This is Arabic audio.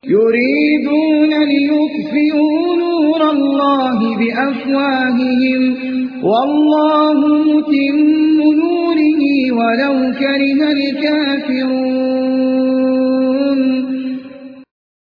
يريدون ليطفئوا نور الله بأفواههم والله متم نوره ولو كره الكافرون